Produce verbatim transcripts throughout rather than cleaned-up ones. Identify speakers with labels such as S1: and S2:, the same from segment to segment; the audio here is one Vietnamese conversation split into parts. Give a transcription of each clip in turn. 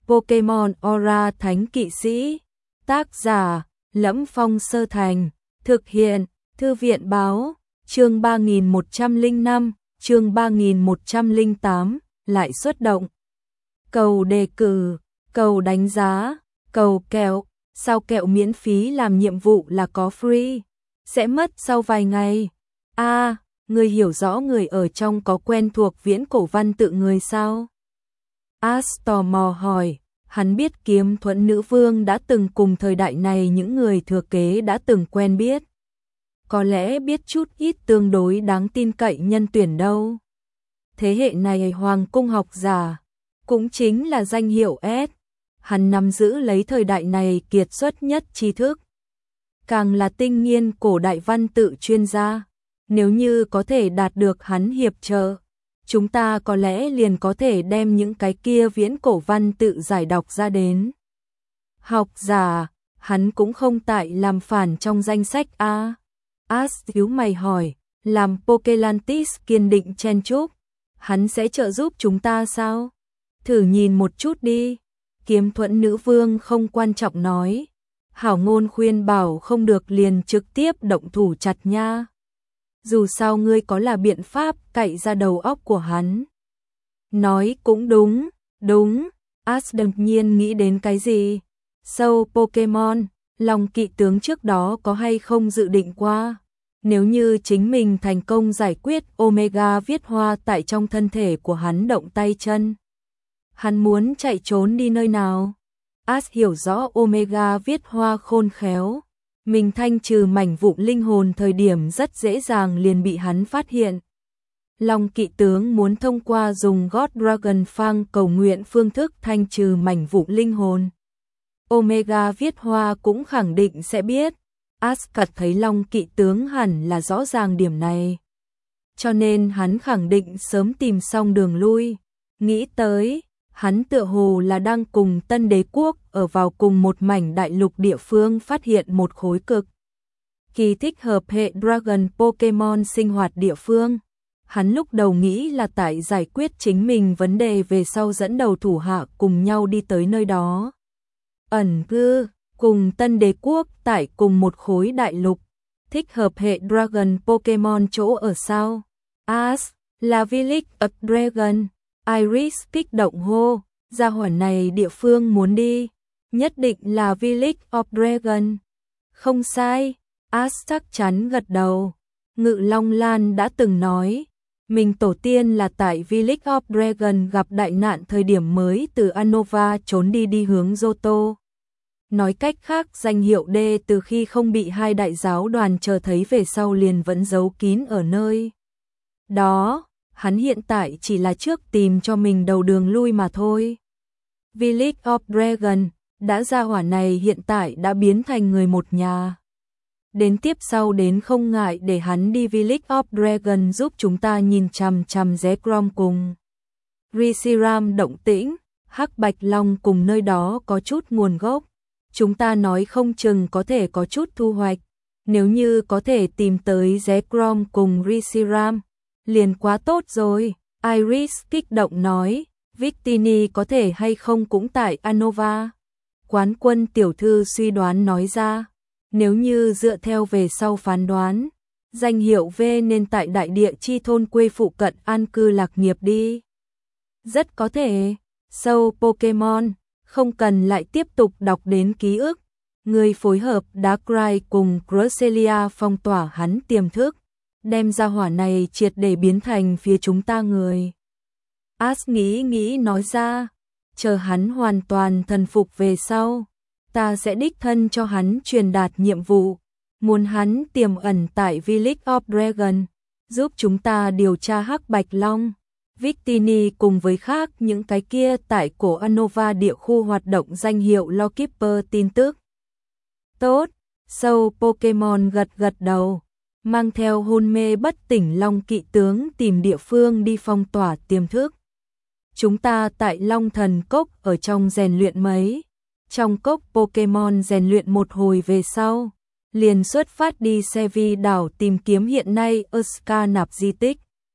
S1: Pokemon Aura Thánh Kỵ Sĩ. Tác giả: Lẫm Phong Sơ Thành. Thực hiện: Thư viện báo. Chương ba nghìn một trăm lẻ năm, chương ba nghìn một trăm lẻ tám, lại xuất động. Cầu đề cử, cầu đánh giá, cầu kẹo. Sao kẹo miễn phí làm nhiệm vụ là có free? Sẽ mất sau vài ngày. A, à, người hiểu rõ người ở trong có quen thuộc viễn cổ văn tự người sao? Ash tò mò hỏi. Hắn biết Kiếm Thuẫn Nữ Vương đã từng cùng thời đại này những người thừa kế đã từng quen biết. Có lẽ biết chút ít tương đối đáng tin cậy nhân tuyển đâu. Thế hệ này Hoàng cung học giả, cũng chính là danh hiệu S. Hắn nắm giữ lấy thời đại này kiệt xuất nhất tri thức. Càng là tinh nghiên cổ đại văn tự chuyên gia. Nếu như có thể đạt được hắn hiệp trợ, chúng ta có lẽ liền có thể đem những cái kia viễn cổ văn tự giải đọc ra đến. Học giả, hắn cũng không tại làm phản trong danh sách A. Ash nhíu mày hỏi, làm Pokelantis kiên định chen chúc, hắn sẽ trợ giúp chúng ta sao? Thử nhìn một chút đi. Kiếm Thuẫn Nữ Vương không quan trọng nói. Hảo ngôn khuyên bảo không được liền trực tiếp động thủ chặt nha. Dù sao ngươi có là biện pháp cạy ra đầu óc của hắn. Nói cũng đúng, đúng. Ash đột nhiên nghĩ đến cái gì? Sâu Pokemon, Long Kỵ tướng trước đó có hay không dự định qua? Nếu như chính mình thành công giải quyết Omega viết hoa tại trong thân thể của hắn động tay chân, hắn muốn chạy trốn đi nơi nào? Ash hiểu rõ Omega viết hoa khôn khéo. Mình thanh trừ mảnh vụn linh hồn thời điểm rất dễ dàng liền bị hắn phát hiện. Long Kỵ tướng muốn thông qua dùng God Dragon Fang cầu nguyện phương thức thanh trừ mảnh vụn linh hồn. Omega viết hoa cũng khẳng định sẽ biết. Ash cảm thấy Long Kỵ tướng hẳn là rõ ràng điểm này. Cho nên hắn khẳng định sớm tìm xong đường lui. Nghĩ tới, hắn tựa hồ là đang cùng Tân Đế quốc ở vào cùng một mảnh đại lục địa phương phát hiện một khối cực kỳ thích hợp hệ Dragon Pokemon sinh hoạt địa phương. Hắn lúc đầu nghĩ là tại giải quyết chính mình vấn đề về sau dẫn đầu thủ hạ cùng nhau đi tới nơi đó. Ẩn cư, cùng Tân Đế quốc tại cùng một khối đại lục. Thích hợp hệ Dragon Pokemon chỗ ở sao? Ash, là Village of Dragon. Iris kích động hô, gia hỏa này địa phương muốn đi, nhất định là Village of Dragon. Không sai, Ash chắc chắn gật đầu. Ngự Long Lan đã từng nói, mình tổ tiên là tại Village of Dragon gặp đại nạn thời điểm mới từ Unova trốn đi đi hướng Johto. Nói cách khác danh hiệu D từ khi không bị hai đại giáo đoàn chờ thấy về sau liền vẫn giấu kín ở nơi đó. Hắn hiện tại chỉ là trước tìm cho mình đầu đường lui mà thôi. Village of Dragon, đã ra hỏa này hiện tại đã biến thành người một nhà. Đến tiếp sau đến không ngại để hắn đi Village of Dragon giúp chúng ta nhìn chằm chằm Zekrom cùng Reshiram động tĩnh. Hắc Bạch Long cùng nơi đó có chút nguồn gốc. Chúng ta nói không chừng có thể có chút thu hoạch. Nếu như có thể tìm tới Zekrom cùng Reshiram, liền quá tốt rồi. Iris kích động nói, Victini có thể hay không cũng tại Unova. Quán Quân tiểu thư suy đoán nói ra, nếu như dựa theo về sau phán đoán, danh hiệu V nên tại đại địa chi thôn quê phụ cận an cư lạc nghiệp đi. Rất có thể, sâu Pokemon, không cần lại tiếp tục đọc đến ký ức. Người phối hợp Darkrai cùng Cresselia phong tỏa hắn tiềm thức, đem ra hỏa này triệt để biến thành phía chúng ta người. Ash nghĩ nghĩ nói ra, chờ hắn hoàn toàn thần phục về sau, ta sẽ đích thân cho hắn truyền đạt nhiệm vụ, muốn hắn tiềm ẩn tại Village of Dragon, giúp chúng ta điều tra Hắc Bạch Long, Victini cùng với khác những cái kia tại cổ Unova địa khu hoạt động danh hiệu Lawkeeper tin tức. Tốt, sâu Pokemon gật gật đầu. Mang theo hôn mê bất tỉnh Long Kỵ tướng tìm địa phương đi phong tỏa tiềm thức. Chúng ta tại Long Thần Cốc ở trong rèn luyện mấy. Trong cốc Pokemon rèn luyện một hồi về sau, liền xuất phát đi Sevi đảo tìm kiếm hiện nay Euska nạp di tích.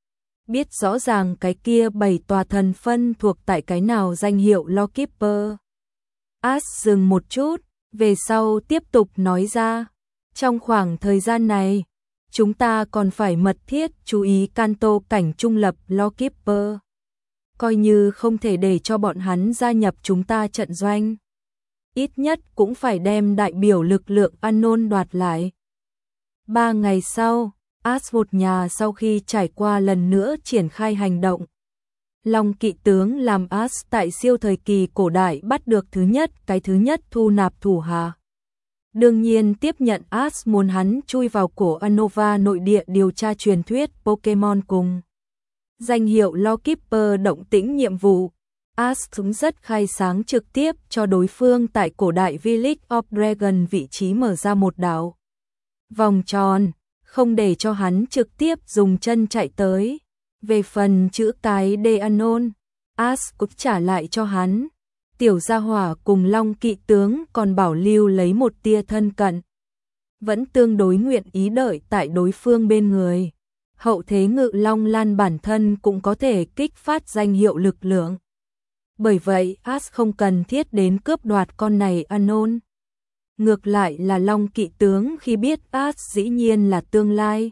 S1: biết rõ ràng cái kia bảy tòa thần phân thuộc tại cái nào danh hiệu Lawkeeper. As dừng một chút, về sau tiếp tục nói ra, trong khoảng thời gian này, chúng ta còn phải mật thiết chú ý Kanto cảnh trung lập Lawkeeper. Coi như không thể để cho bọn hắn gia nhập chúng ta trận doanh. Ít nhất cũng phải đem đại biểu lực lượng Anon đoạt lại. Ba ngày sau, As một nhà sau khi trải qua lần nữa triển khai hành động. Long kỵ tướng làm As tại siêu thời kỳ cổ đại bắt được thứ nhất, cái thứ nhất thu nạp thủ hạ. Đương nhiên tiếp nhận As muốn hắn chui vào cổ Unova nội địa điều tra truyền thuyết Pokemon cùng. Danh hiệu Lawkeeper động tĩnh nhiệm vụ. As cũng rất khai sáng trực tiếp cho đối phương tại cổ đại Village of Dragon vị trí mở ra một đảo vòng tròn, không để cho hắn trực tiếp dùng chân chạy tới. Về phần chữ cái Deanon, As cũng trả lại cho hắn. Tiểu gia hỏa cùng Long kỵ tướng còn bảo lưu lấy một tia thân cận. Vẫn tương đối nguyện ý đợi tại đối phương bên người. Hậu thế ngự Long Lan bản thân cũng có thể kích phát danh hiệu lực lượng. Bởi vậy As không cần thiết đến cướp đoạt con này Anon. Ngược lại là Long kỵ tướng khi biết As dĩ nhiên là tương lai.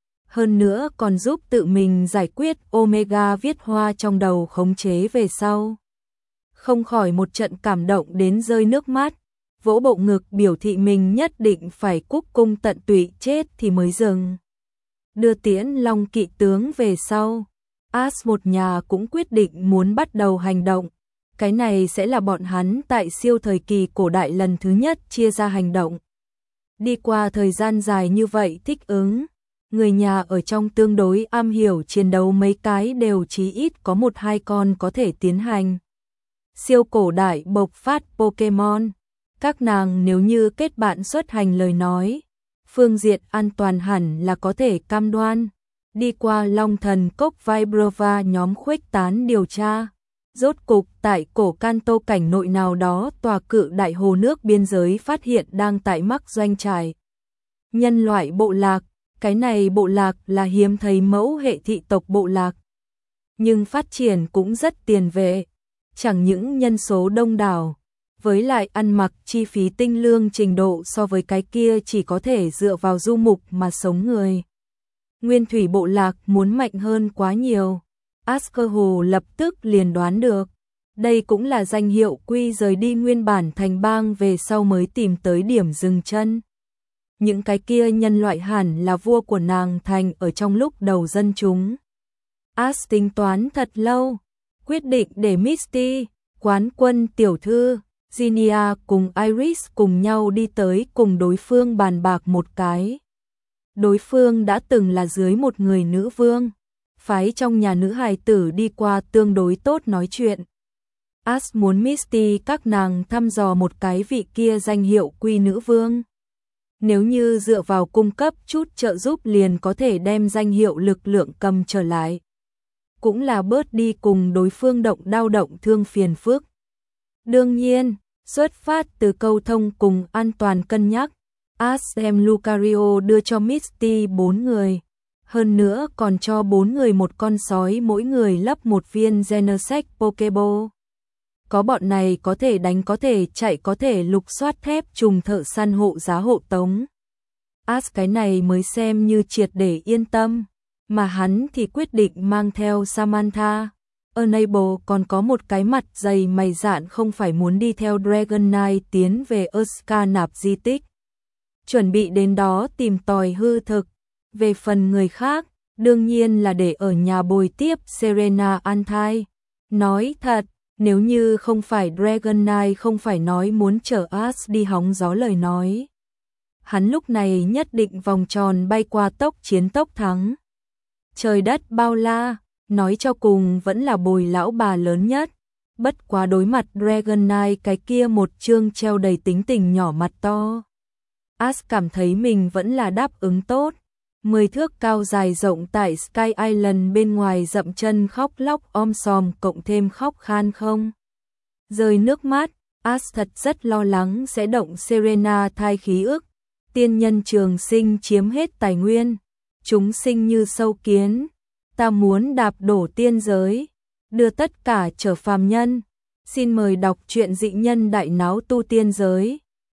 S1: Hơn nữa còn giúp tự mình giải quyết Omega viết hoa trong đầu khống chế về sau. Không khỏi một trận cảm động đến rơi nước mắt, vỗ bộ ngực biểu thị mình nhất định phải cúc cung tận tụy chết thì mới dừng. Đưa tiễn Long kỵ tướng về sau, As một nhà cũng quyết định muốn bắt đầu hành động. Cái này sẽ là bọn hắn tại siêu thời kỳ cổ đại lần thứ nhất chia ra hành động. Đi qua thời gian dài như vậy thích ứng, người nhà ở trong tương đối am hiểu chiến đấu mấy cái đều chí ít có một hai con có thể tiến hành. Siêu cổ đại bộc phát Pokemon, các nàng nếu như kết bạn xuất hành lời nói, phương diện an toàn hẳn là có thể cam đoan. Đi qua Long Thần Cốc Vibrova nhóm khuếch tán điều tra, rốt cục tại cổ Kanto cảnh nội nào đó tòa cự đại hồ nước biên giới phát hiện đang tại mắc doanh trại. Nhân loại bộ lạc, cái này bộ lạc là hiếm thấy mẫu hệ thị tộc bộ lạc. Nhưng phát triển cũng rất tiền vệ, chẳng những nhân số đông đảo, với lại ăn mặc chi phí tinh lương trình độ so với cái kia chỉ có thể dựa vào du mục mà sống người. Nguyên thủy bộ lạc muốn mạnh hơn quá nhiều. Asker Hồ lập tức liền đoán được. Đây cũng là danh hiệu Quy rời đi nguyên bản thành bang về sau mới tìm tới điểm dừng chân. Những cái kia nhân loại hẳn là vua của nàng thành ở trong lúc đầu dân chúng. As tính toán thật lâu, quyết định để Misty, quán quân tiểu thư, Zinnia cùng Iris cùng nhau đi tới cùng đối phương bàn bạc một cái. Đối phương đã từng là dưới một người nữ vương, phái trong nhà nữ hài tử đi qua tương đối tốt nói chuyện. As muốn Misty các nàng thăm dò một cái vị kia danh hiệu Quy nữ vương. Nếu như dựa vào cung cấp chút trợ giúp liền có thể đem danh hiệu lực lượng cầm trở lại. Cũng là bớt đi cùng đối phương động đau động thương phiền phức. Đương nhiên, xuất phát từ câu thông cùng an toàn cân nhắc, As đem Lucario đưa cho Misty bốn người. Hơn nữa còn cho bốn người một con sói mỗi người lấp một viên Genesect Pokeball. Có bọn này có thể đánh có thể chạy có thể lục soát thép trùng thợ săn hộ giá hộ tống. As cái này mới xem như triệt để yên tâm, mà hắn thì quyết định mang theo Samantha. Enable còn có một cái mặt dày mày dạn không phải muốn đi theo Dragon Knight tiến về Oscar nạp di tích. Chuẩn bị đến đó tìm tòi hư thực. Về phần người khác, đương nhiên là để ở nhà bồi tiếp Serena an thai. Nói thật, nếu như không phải Dragon Knight không phải nói muốn chở As đi hóng gió lời nói. Hắn lúc này nhất định vòng tròn bay qua tốc chiến tốc thắng. Trời đất bao la, nói cho cùng vẫn là bồi lão bà lớn nhất. Bất quá đối mặt Dragon Knight cái kia một chương treo đầy tính tình nhỏ mặt to. As cảm thấy mình vẫn là đáp ứng tốt. Mười thước cao dài rộng tại Sky Island bên ngoài dậm chân khóc lóc om sòm cộng thêm khóc khan không. Rơi nước mắt, As thật rất lo lắng sẽ động Serena thai khí ức. Tiên nhân trường sinh chiếm hết tài nguyên. Chúng sinh như sâu kiến. ta muốn đạp đổ tiên giới, đưa tất cả trở phàm nhân. Xin mời đọc truyện Dị Nhân Đại Náo Tu Tiên Giới.